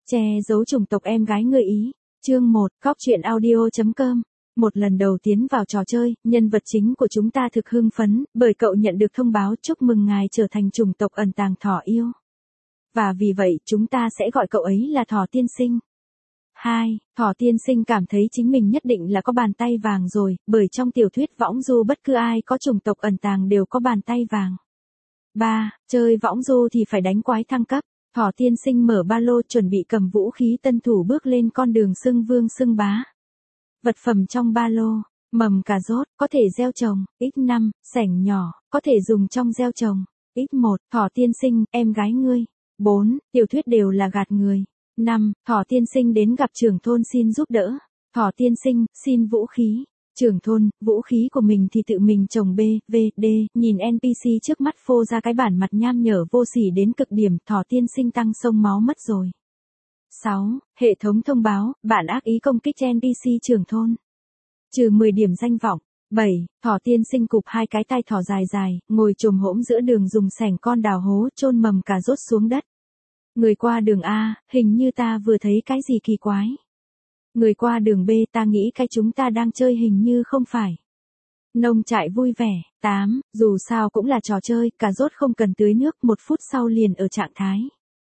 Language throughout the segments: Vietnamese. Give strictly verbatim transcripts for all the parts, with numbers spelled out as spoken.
Che giấu chủng tộc em gái người Ý. Chương một, Cóc truyện audio chấm com. Một lần đầu tiến vào trò chơi, nhân vật chính của chúng ta thực hưng phấn, bởi cậu nhận được thông báo chúc mừng ngài trở thành chủng tộc ẩn tàng thỏ yêu. Và vì vậy chúng ta sẽ gọi cậu ấy là Thỏ Tiên Sinh. hai. Thỏ Tiên Sinh cảm thấy chính mình nhất định là có bàn tay vàng rồi, bởi trong tiểu thuyết võng du bất cứ ai có chủng tộc ẩn tàng đều có bàn tay vàng. ba. Chơi võng du thì phải đánh quái thăng cấp. Thỏ Tiên Sinh mở ba lô chuẩn bị cầm vũ khí tân thủ bước lên con đường xưng vương xưng bá. Vật phẩm trong ba lô, mầm cà rốt, có thể gieo trồng, x năm, sẻng nhỏ, có thể dùng trong gieo trồng, x một, Thỏ Tiên Sinh, em gái ngươi. bốn. Tiểu thuyết đều là gạt người. năm. Thỏ Tiên Sinh đến gặp trưởng thôn xin giúp đỡ. Thỏ Tiên Sinh, xin vũ khí. Trưởng thôn, vũ khí của mình thì tự mình trồng B, V, D, nhìn en pê xê trước mắt phô ra cái bản mặt nham nhở vô sỉ đến cực điểm, Thỏ Tiên Sinh tăng sông máu mất rồi. sáu. Hệ thống thông báo, bạn ác ý công kích en pê xê trưởng thôn. Trừ mười điểm danh vọng. bảy. Thỏ Tiên Sinh cụp hai cái tai thỏ dài dài, ngồi chồm hỗn giữa đường dùng sẻng con đào hố chôn mầm cà rốt xuống đất. Người qua đường A, hình như ta vừa thấy cái gì kỳ quái. Người qua đường B, ta nghĩ cái chúng ta đang chơi hình như không phải. Nông trại vui vẻ. tám. Dù sao cũng là trò chơi, cà rốt không cần tưới nước, một phút sau liền ở trạng thái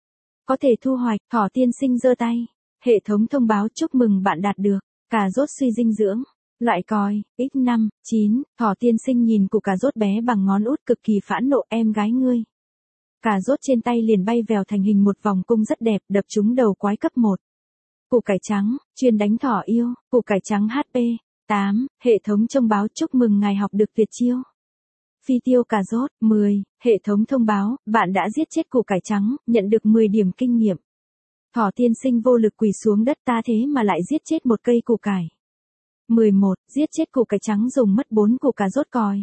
có thể thu hoạch. Thỏ Tiên Sinh giơ tay. Hệ thống thông báo chúc mừng bạn đạt được cà rốt suy dinh dưỡng. Loại còi, x năm, chín. Thỏ Tiên Sinh nhìn củ cà rốt bé bằng ngón út cực kỳ phẫn nộ, em gái ngươi. Cà rốt trên tay liền bay vèo thành hình một vòng cung rất đẹp, đập trúng đầu quái cấp một. Củ cải trắng, chuyên đánh thỏ yêu, củ cải trắng hát pê. tám. Hệ thống thông báo chúc mừng ngài học được tuyệt chiêu phi tiêu cà rốt. mười. Hệ thống thông báo, bạn đã giết chết củ cải trắng, nhận được mười điểm kinh nghiệm. Thỏ Tiên Sinh vô lực quỳ xuống đất, ta thế mà lại giết chết một cây củ cải. mười một. Giết chết củ cải trắng dùng mất bốn củ cà rốt còi.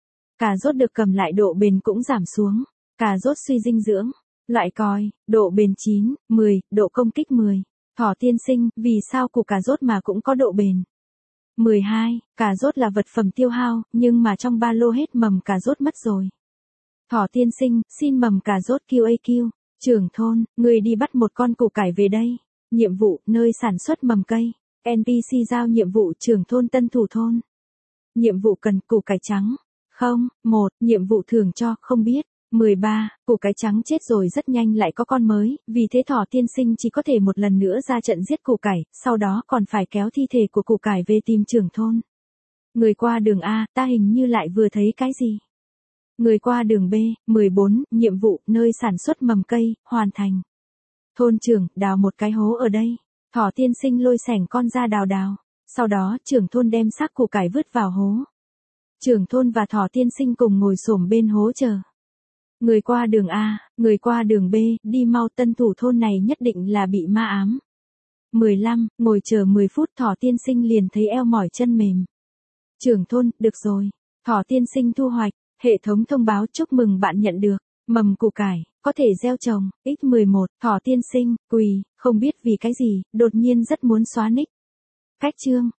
Cà rốt được cầm lại độ bền cũng giảm xuống. Cà rốt suy dinh dưỡng. Loại còi, độ bền chín, mười, độ công kích mười. Thỏ Tiên Sinh, vì sao củ cà rốt mà cũng có độ bền? mười hai. Cà rốt là vật phẩm tiêu hao, nhưng mà trong ba lô hết mầm cà rốt mất rồi. Thỏ Tiên Sinh, xin mầm cà rốt quy a quy. Trưởng thôn, người đi bắt một con củ cải về đây. Nhiệm vụ, nơi sản xuất mầm cây. en pê xê giao nhiệm vụ trưởng thôn tân thủ thôn. Nhiệm vụ cần củ cải trắng. Không, một, nhiệm vụ thưởng cho, không biết. mười ba. Củ cải trắng chết rồi rất nhanh lại có con mới, vì thế Thỏ Tiên Sinh chỉ có thể một lần nữa ra trận giết củ cải, sau đó còn phải kéo thi thể của củ cải về tìm trưởng thôn. Người qua đường A, ta hình như lại vừa thấy cái gì. Người qua đường B, mười bốn, nhiệm vụ, nơi sản xuất mầm cây, hoàn thành. Thôn trưởng, đào một cái hố ở đây. Thỏ Tiên Sinh lôi sẻng con ra đào đào. Sau đó, trưởng thôn đem xác củ cải vứt vào hố. Trưởng thôn và Thỏ Tiên Sinh cùng ngồi xổm bên hố chờ. Người qua đường A, người qua đường B, đi mau, tân thủ thôn này nhất định là bị ma ám. mười lăm, ngồi chờ mười phút, Thỏ Tiên Sinh liền thấy eo mỏi chân mềm. Trưởng thôn, được rồi. Thỏ Tiên Sinh thu hoạch, hệ thống thông báo chúc mừng bạn nhận được mầm củ cải, có thể gieo trồng. x mười một, Thỏ Tiên Sinh, quỳ, không biết vì cái gì, đột nhiên rất muốn xóa nick. Cách chương.